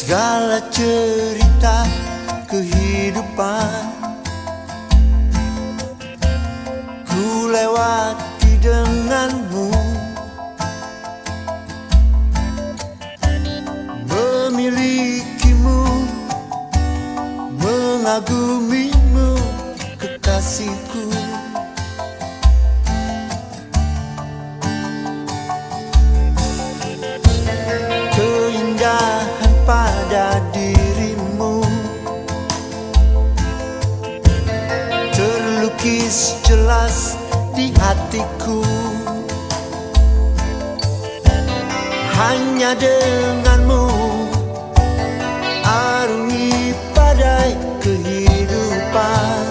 segala cerita kehidupan ku lewati denganmu, memilikimu, mengagumimu, kekasihku. Keindahan pada dirimu terlukis jelas di hatiku. Hanya denganmu arungi badai kehidupan.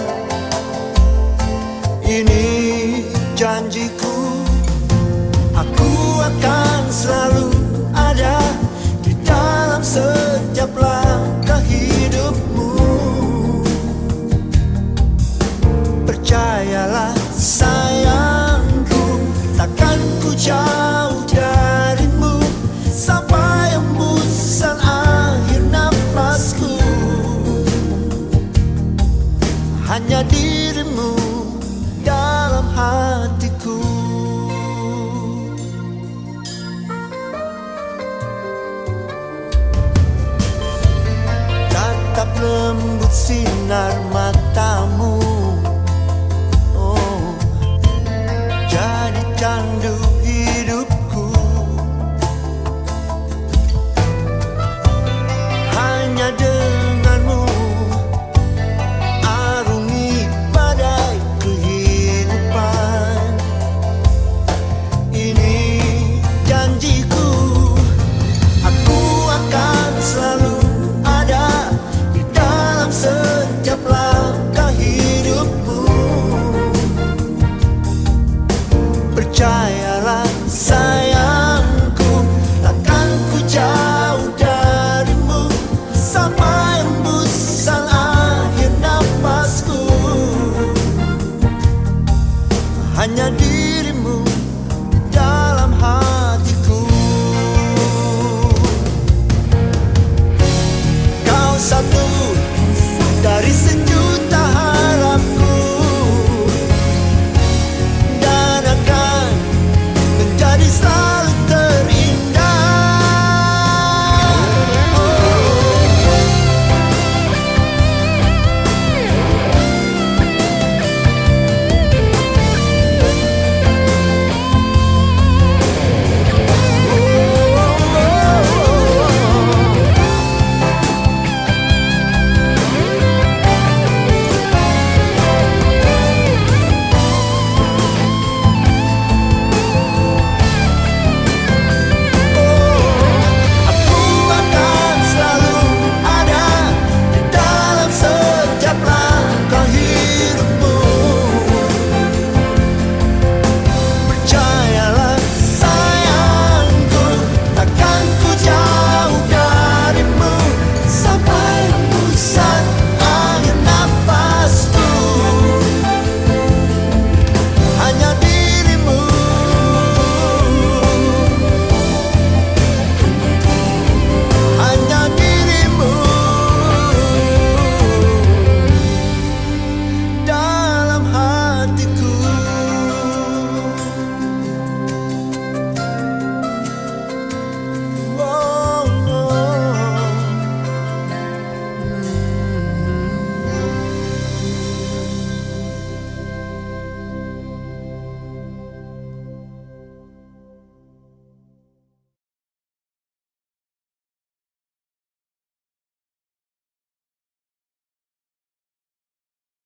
Ini janjiku, aku akan selalu ada di dalam setiap langkah hidupmu. Percayalah sayangku, takkan ku jauh darimu sampai embusan akhir nafasku. Hanya dirimu dalam hatiku. Tatap lembut sinar matamu, oh, jadi candu hidupku. Hanya denganmu arungi badai kehidupan. Ini janjiku, aku akan selalu ada di dalam setiap langkah hidupmu. Percayalah sayang,